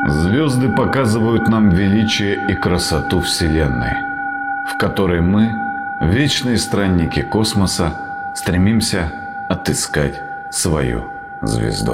Звезды показывают нам величие и красоту Вселенной, в которой мы, вечные странники космоса, стремимся отыскать свою звезду.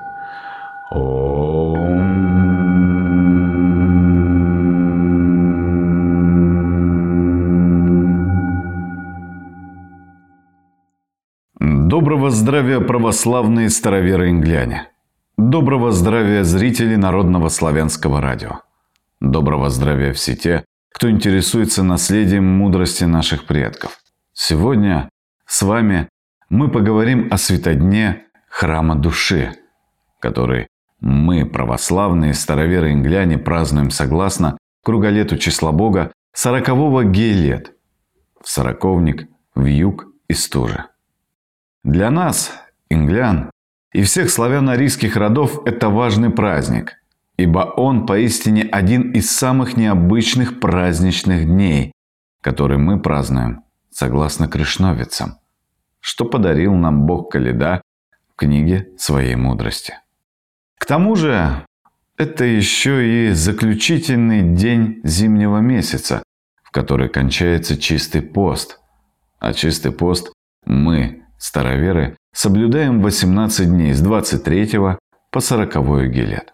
Доброго здравия, православные староверы-ингляне! Доброго здравия, зрители Народного славянского радио! Доброго здравия все те, кто интересуется наследием мудрости наших предков! Сегодня с вами мы поговорим о святодне Храма Души, который мы, православные староверы-ингляне, празднуем согласно круголету числа Бога 40-го гей-лет, в сороковник, вьюг и стужа. Для нас, инглян, и всех славяно-арийских родов это важный праздник, ибо он поистине один из самых необычных праздничных дней, который мы празднуем согласно кришновицам, что подарил нам Бог Каледа в книге своей мудрости. К тому же, это еще и заключительный день зимнего месяца, в который кончается чистый пост. А чистый пост мы, староверы, соблюдаем 18 дней с 23 по 40 гей-лет.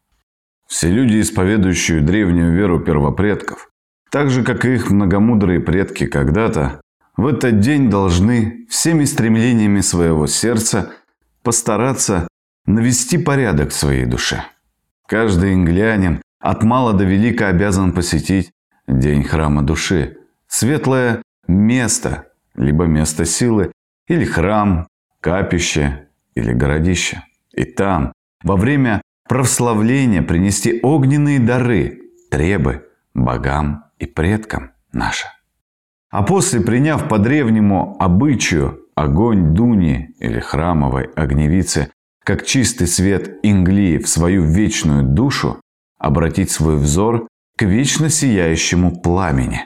Все люди, исповедующие древнюю веру первопредков, так же, как и их многомудрые предки когда-то, в этот день должны всеми стремлениями своего сердца постараться навести порядок в своей душе. Каждый инглянин от мала до велика обязан посетить День Храма Души, светлое место, либо место силы, или храм, капище или городище. И там, во время прославления, принести огненные дары, требы богам и предкам нашим. А после, приняв по древнему обычаю огонь дуни или храмовой огневицы, как чистый свет инглии в свою вечную душу, обратить свой взор к вечно сияющему пламени.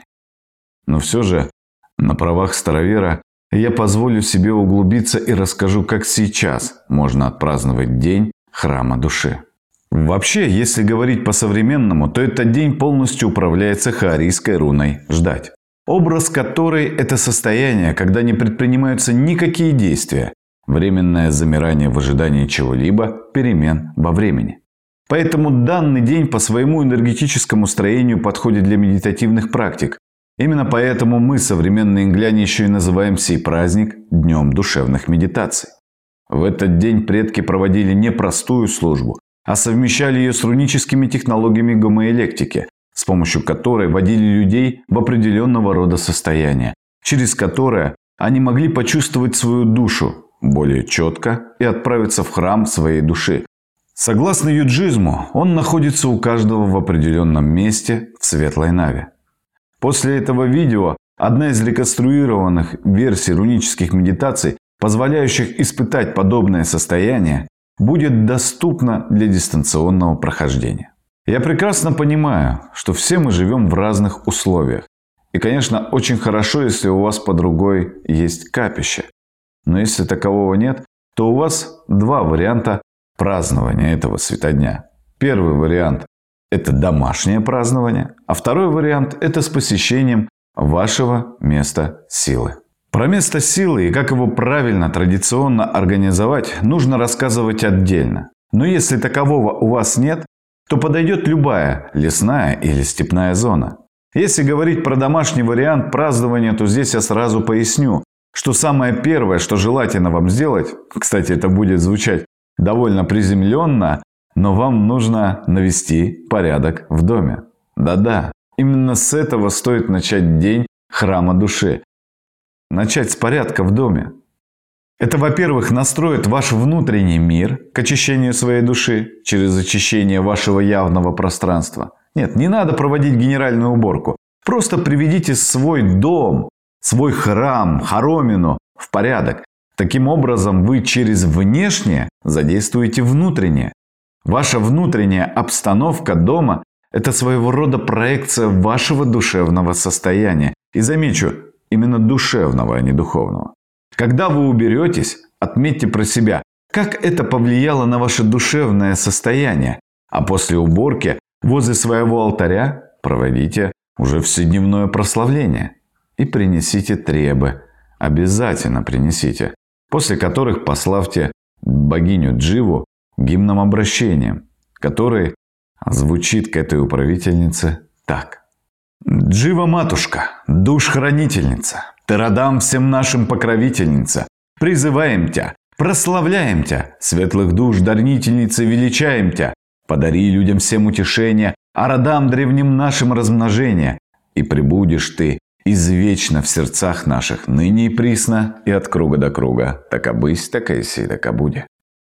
Но все же, на правах старовера, я позволю себе углубиться и расскажу, как сейчас можно отпраздновать День Храма Души. Вообще, если говорить по-современному, то этот день полностью управляется хаарийской руной «Ждать», образ которой – это состояние, когда не предпринимаются никакие действия, временное замирание в ожидании чего-либо, перемен во времени. Поэтому данный день по своему энергетическому строению подходит для медитативных практик. Именно поэтому мы, современные ингляне, еще и называем сей праздник Днем душевных медитаций. В этот день предки проводили не простую службу, а совмещали ее с руническими технологиями гомоэлектики, с помощью которой вводили людей в определенного рода состояние, через которое они могли почувствовать свою душу более четко и отправиться в храм своей души. Согласно юджизму, он находится у каждого в определенном месте в светлой наве. После этого видео одна из реконструированных версий рунических медитаций, позволяющих испытать подобное состояние, будет доступна для дистанционного прохождения. Я прекрасно понимаю, что все мы живем в разных условиях. И, конечно, очень хорошо, если у вас под рукой есть капище. Но если такового нет, то у вас два варианта празднования этого святодня. Первый вариант – это домашнее празднование, а второй вариант – это с посещением вашего места силы. Про место силы и как его правильно традиционно организовать нужно рассказывать отдельно. Но если такового у вас нет, то подойдет любая лесная или степная зона. Если говорить про домашний вариант празднования, то здесь я сразу поясню, что самое первое, что желательно вам сделать, кстати, это будет звучать довольно приземленно, но вам нужно навести порядок в доме. Да-да, именно с этого стоит начать День Храма Души. Начать с порядка в доме. Это, во-первых, настроит ваш внутренний мир к очищению своей души через очищение вашего явного пространства. Нет, не надо проводить генеральную уборку. Просто приведите свой дом, свой храм, хоромину в порядок. Таким образом, вы через внешнее задействуете внутреннее. Ваша внутренняя обстановка дома – это своего рода проекция вашего душевного состояния. И замечу, именно душевного, а не духовного. Когда вы уберетесь, отметьте про себя, как это повлияло на ваше душевное состояние, А после уборки возле своего алтаря проводите уже вседневное прославление. И принесите требы. Обязательно принесите. После которых пославьте богиню Дживу гимном обращением, который звучит к этой управительнице так. «Джива-матушка, душ-хранительница, ты родам всем нашим покровительница, призываем Тя, прославляем Тя, светлых душ дарнительницы величаем Тя, подари людям всем утешение, а родам древним нашим размножение, и пребудешь Ты извечно в сердцах наших, ныне и присно, и от круга до круга, така бысь, така еси, така буде».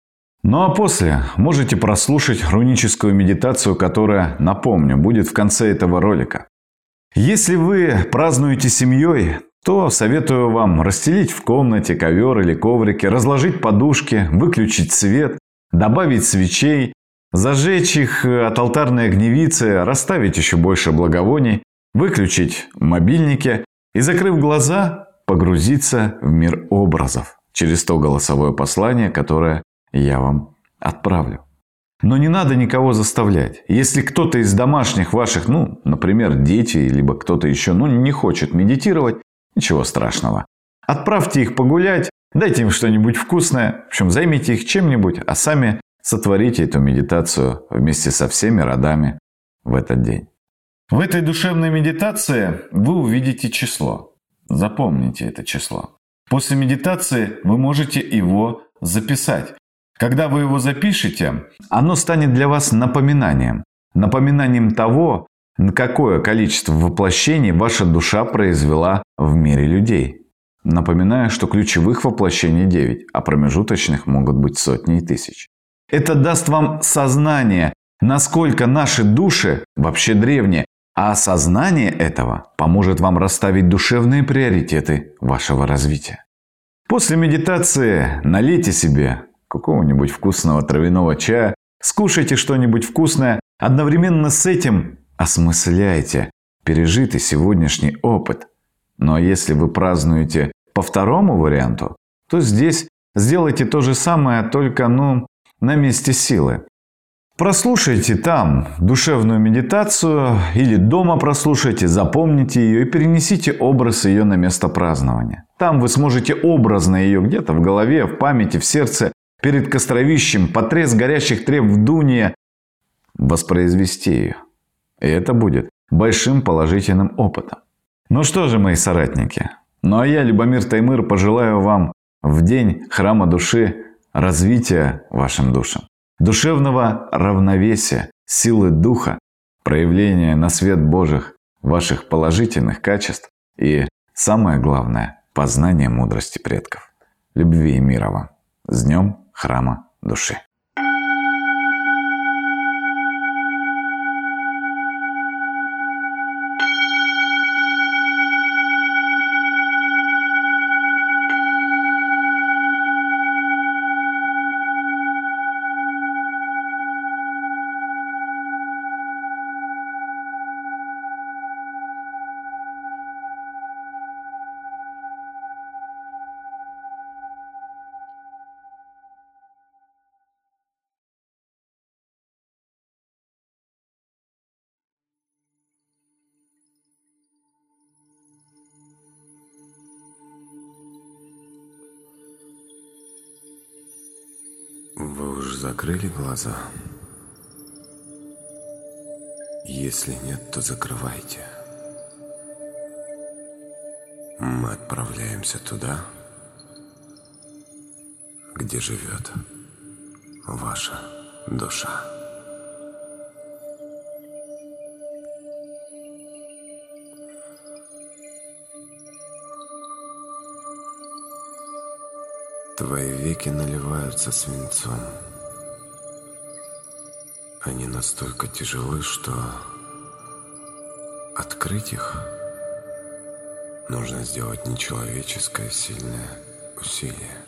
Ну а после можете прослушать руническую медитацию, которая, напомню, будет в конце этого ролика. Если вы празднуете семьей, то советую вам расстелить в комнате ковер или коврики, разложить подушки, выключить свет, добавить свечей, зажечь их от алтарной огневицы, расставить еще больше благовоний, выключить мобильники и, закрыв глаза, погрузиться в мир образов через то голосовое послание, которое я вам отправлю. Но не надо никого заставлять. Если кто-то из домашних ваших, например, дети, либо кто-то еще, не хочет медитировать, ничего страшного. Отправьте их погулять, дайте им что-нибудь вкусное, в общем, займите их чем-нибудь, а сами сотворите эту медитацию вместе со всеми родами в этот день. В этой душевной медитации вы увидите число. Запомните это число. После медитации вы можете его записать. Когда вы его запишете, оно станет для вас напоминанием. Напоминанием того, какое количество воплощений ваша душа произвела в мире людей. Напоминаю, что ключевых воплощений 9, а промежуточных могут быть сотни и тысяч. Это даст вам сознание, насколько наши души вообще древние, а осознание этого поможет вам расставить душевные приоритеты вашего развития. После медитации налейте себе какого-нибудь вкусного травяного чая, скушайте что-нибудь вкусное, одновременно с этим осмысляйте пережитый сегодняшний опыт. Ну а если вы празднуете по второму варианту, то здесь сделайте то же самое, только на месте силы. Прослушайте там душевную медитацию или дома прослушайте, запомните ее и перенесите образ ее на место празднования. Там вы сможете образно ее где-то в голове, в памяти, в сердце, перед костровищем, под треск горящих треб в дуне воспроизвести ее. И это будет большим положительным опытом. Ну что же, мои соратники, а я, Любомир Таймыр, пожелаю вам в день храма души развития вашим душам, душевного равновесия, силы духа, проявления на свет Божьих ваших положительных качеств и, самое главное, познания мудрости предков. Любви и мира вам. С Днем Храма Души. Вы уже закрыли глаза? Если нет, то закрывайте. Мы отправляемся туда, где живет ваша душа. Твои веки наливаются свинцом. Они настолько тяжелы, что открыть их нужно сделать нечеловеческое сильное усилие.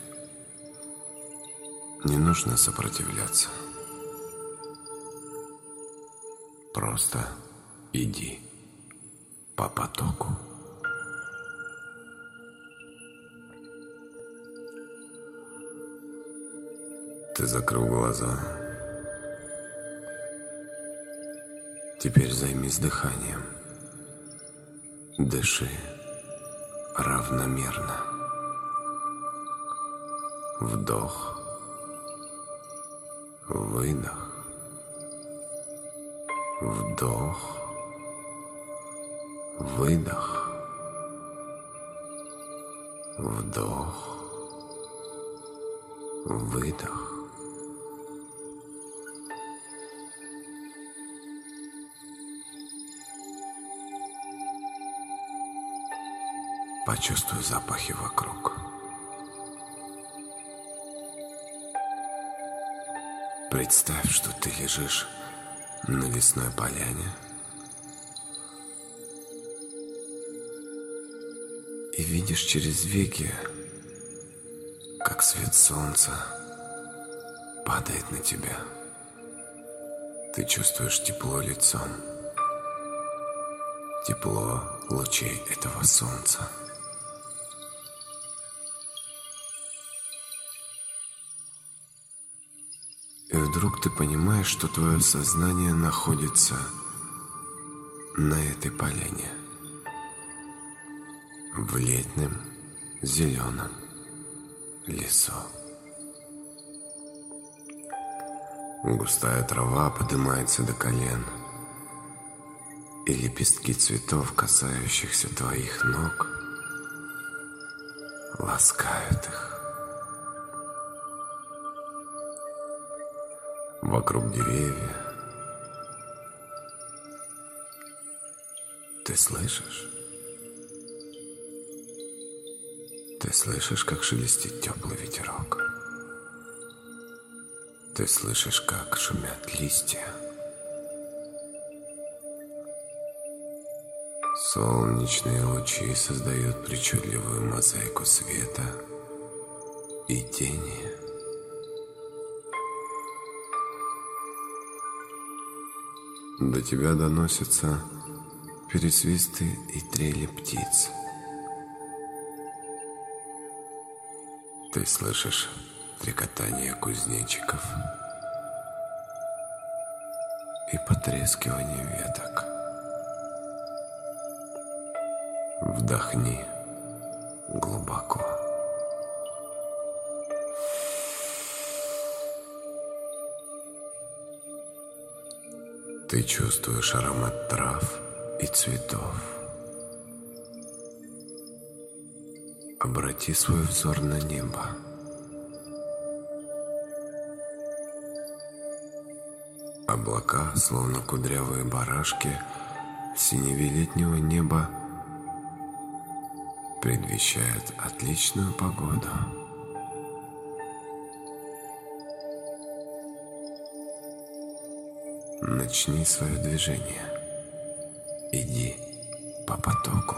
Не нужно сопротивляться. Просто иди по потоку. Ты закрыл глаза. Теперь займись дыханием. Дыши равномерно. Вдох, выдох, вдох, выдох, вдох, выдох. Почувствуй запахи вокруг. Представь, что ты лежишь на лесной поляне и видишь через веки, как свет солнца падает на тебя. Ты чувствуешь тепло лицом, тепло лучей этого солнца. И вдруг ты понимаешь, что твое сознание находится на этой поляне, в летнем зеленом лесу. Густая трава поднимается до колен, и лепестки цветов, касающихся твоих ног, ласкают их. Вокруг деревья. Ты слышишь? Ты слышишь, как шелестит теплый ветерок? Ты слышишь, как шумят листья? Солнечные лучи создают причудливую мозаику света и тени. До тебя доносятся пересвисты и трели птиц. Ты слышишь трекотание кузнечиков и потрескивание веток. Вдохни глубоко. Ты чувствуешь аромат трав и цветов. Обрати свой взор на небо. Облака, словно кудрявые барашки, в синеве летнего неба предвещают отличную погоду. Начни свое движение. Иди по потоку.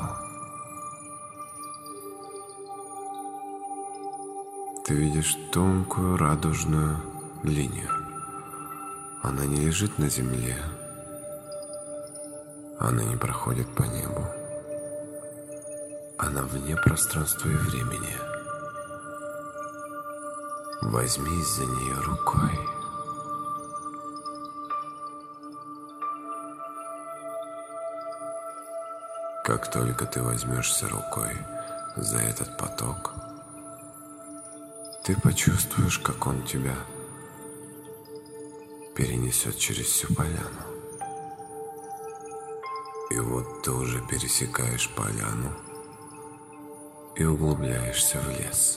Ты видишь тонкую радужную линию. Она не лежит на земле. Она не проходит по небу. Она вне пространства и времени. Возьмись за нее рукой. Как только ты возьмешься рукой за этот поток, ты почувствуешь, как он тебя перенесет через всю поляну. И вот ты уже пересекаешь поляну и углубляешься в лес.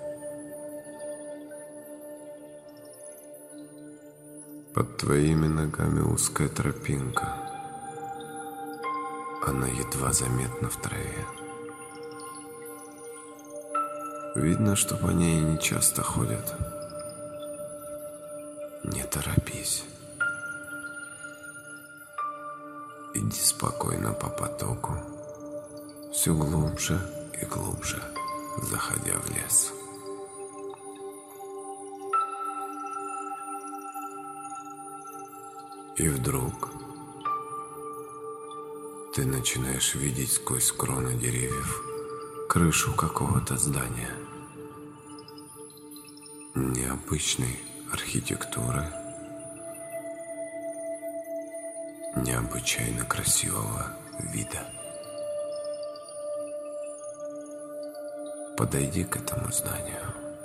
Под твоими ногами узкая тропинка. Она едва заметна в траве. Видно, что по ней не часто ходят. Не торопись. Иди спокойно по потоку, все глубже и глубже, заходя в лес. И вдруг ты начинаешь видеть сквозь кроны деревьев крышу какого-то здания. Необычной архитектуры, необычайно красивого вида. Подойди к этому зданию,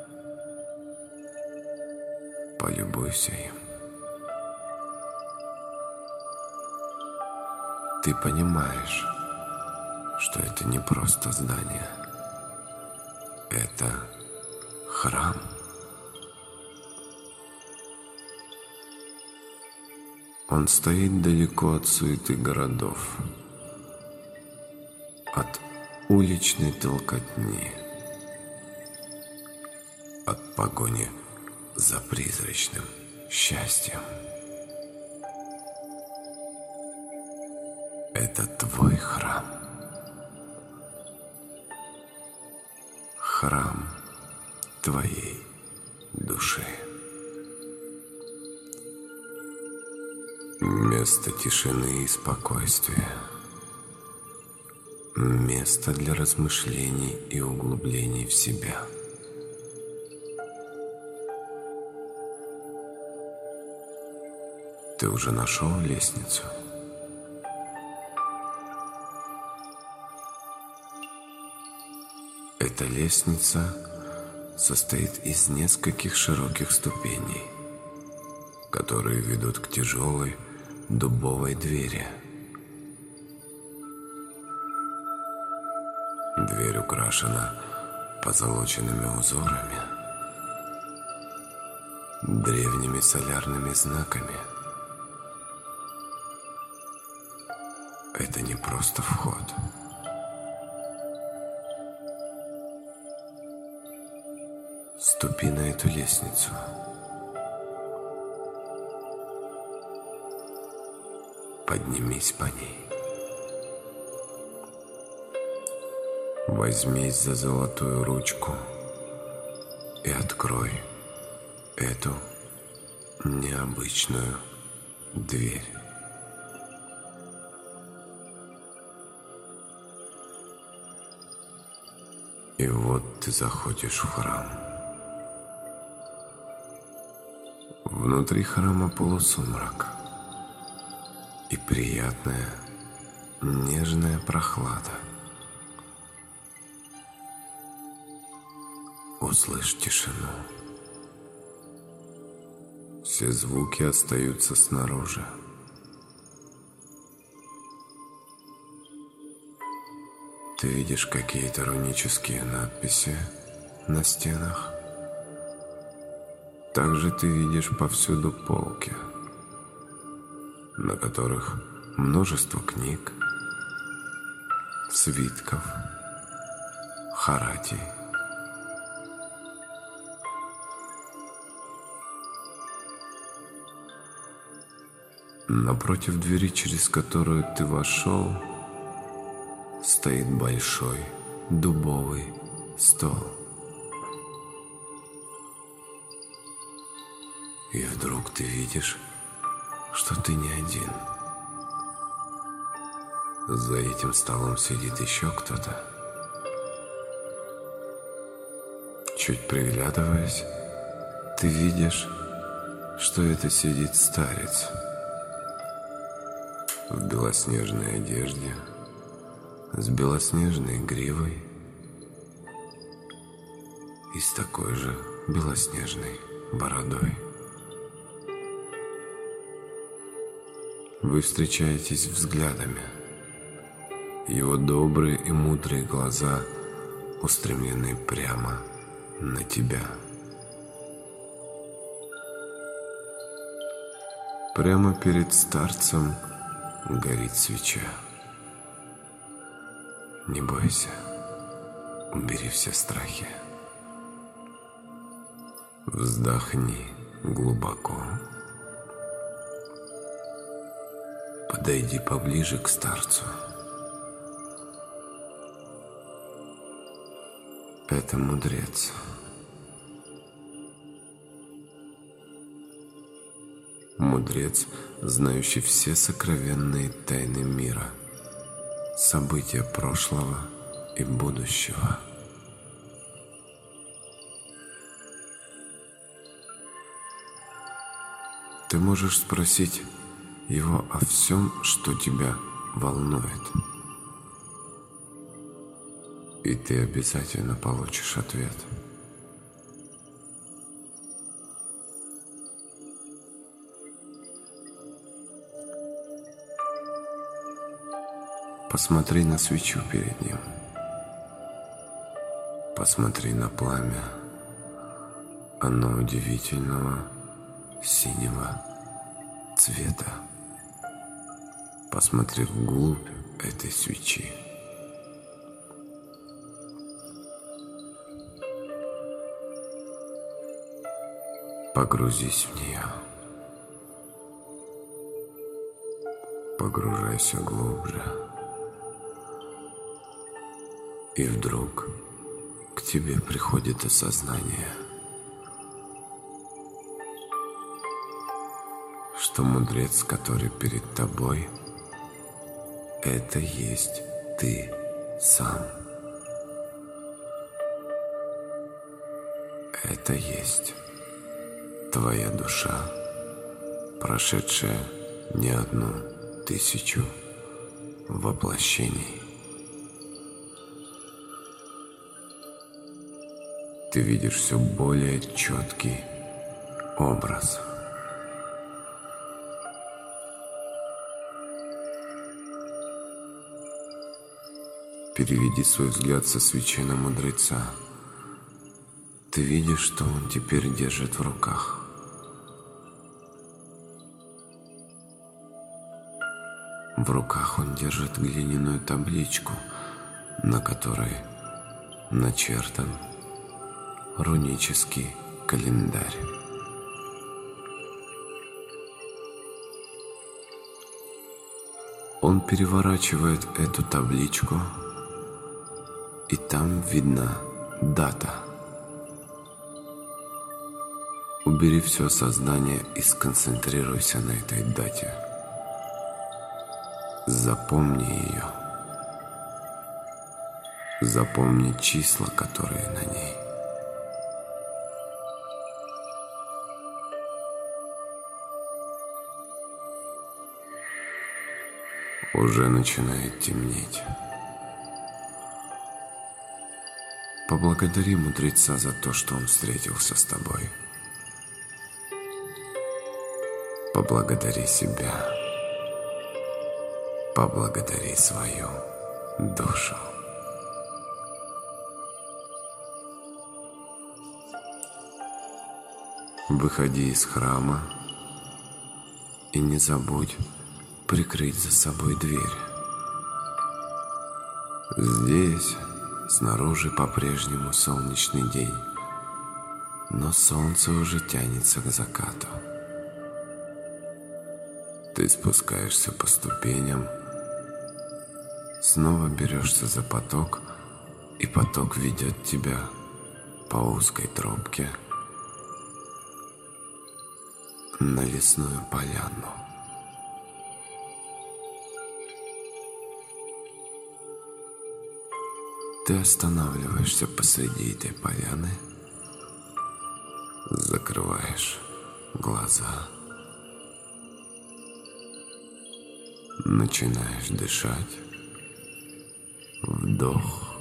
полюбуйся им. Ты понимаешь, что это не просто здание, это храм. Он стоит далеко от суеты городов, от уличной толкотни, от погони за призрачным счастьем. Это твой храм. Храм твоей души. Место тишины и спокойствия. Место для размышлений и углублений в себя. Ты уже нашел лестницу? Эта лестница состоит из нескольких широких ступеней, которые ведут к тяжелой дубовой двери. Дверь украшена позолоченными узорами, древними солярными знаками. Это не просто вход. Ступи на эту лестницу. Поднимись по ней. Возьмись за золотую ручку и открой эту необычную дверь. И вот ты заходишь в храм. Внутри храма полусумрак и приятная, нежная прохлада. Услышь тишину. Все звуки остаются снаружи. Ты видишь какие-то рунические надписи на стенах. Также ты видишь повсюду полки, на которых множество книг, свитков, харатий. Напротив двери, через которую ты вошел, стоит большой дубовый стол. И вдруг ты видишь, что ты не один. За этим столом сидит еще кто-то. Чуть приглядываясь, ты видишь, что это сидит старец в белоснежной одежде, с белоснежной гривой и с такой же белоснежной бородой. Вы встречаетесь взглядами. Его добрые и мудрые глаза устремлены прямо на тебя. Прямо перед старцем горит свеча. Не бойся, убери все страхи. Вздохни глубоко. Подойди поближе к старцу. Это мудрец. Мудрец, знающий все сокровенные тайны мира, события прошлого и будущего. Ты можешь спросить, его о всем, что тебя волнует. И ты обязательно получишь ответ. Посмотри на свечу перед ним. Посмотри на пламя. Оно удивительного синего цвета. Посмотри вглубь этой свечи. Погрузись в нее. Погружайся глубже. И вдруг к тебе приходит осознание, что мудрец, который перед тобой, это есть ты сам. Это есть твоя душа, прошедшая не 1000 воплощений. Ты видишь все более четкий образ. Переведи свой взгляд со свечи на мудреца. Ты видишь, что он теперь держит в руках. В руках он держит глиняную табличку, на которой начертан рунический календарь. Он переворачивает эту табличку, и там видна дата. Убери все сознание и сконцентрируйся на этой дате. Запомни ее. Запомни числа, которые на ней. Уже начинает темнеть. Поблагодари мудреца за то, что он встретился с тобой. Поблагодари себя. Поблагодари свою душу. Выходи из храма и не забудь прикрыть за собой дверь. Здесь снаружи по-прежнему солнечный день, но солнце уже тянется к закату. Ты спускаешься по ступеням, снова берешься за поток, и поток ведет тебя по узкой тропке на лесную поляну. Ты останавливаешься посреди этой поляны, закрываешь глаза, начинаешь дышать. Вдох,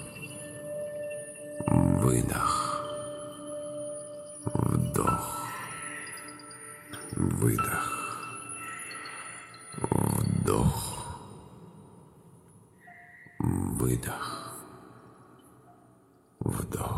выдох, вдох, выдох, вдох, выдох, вдох.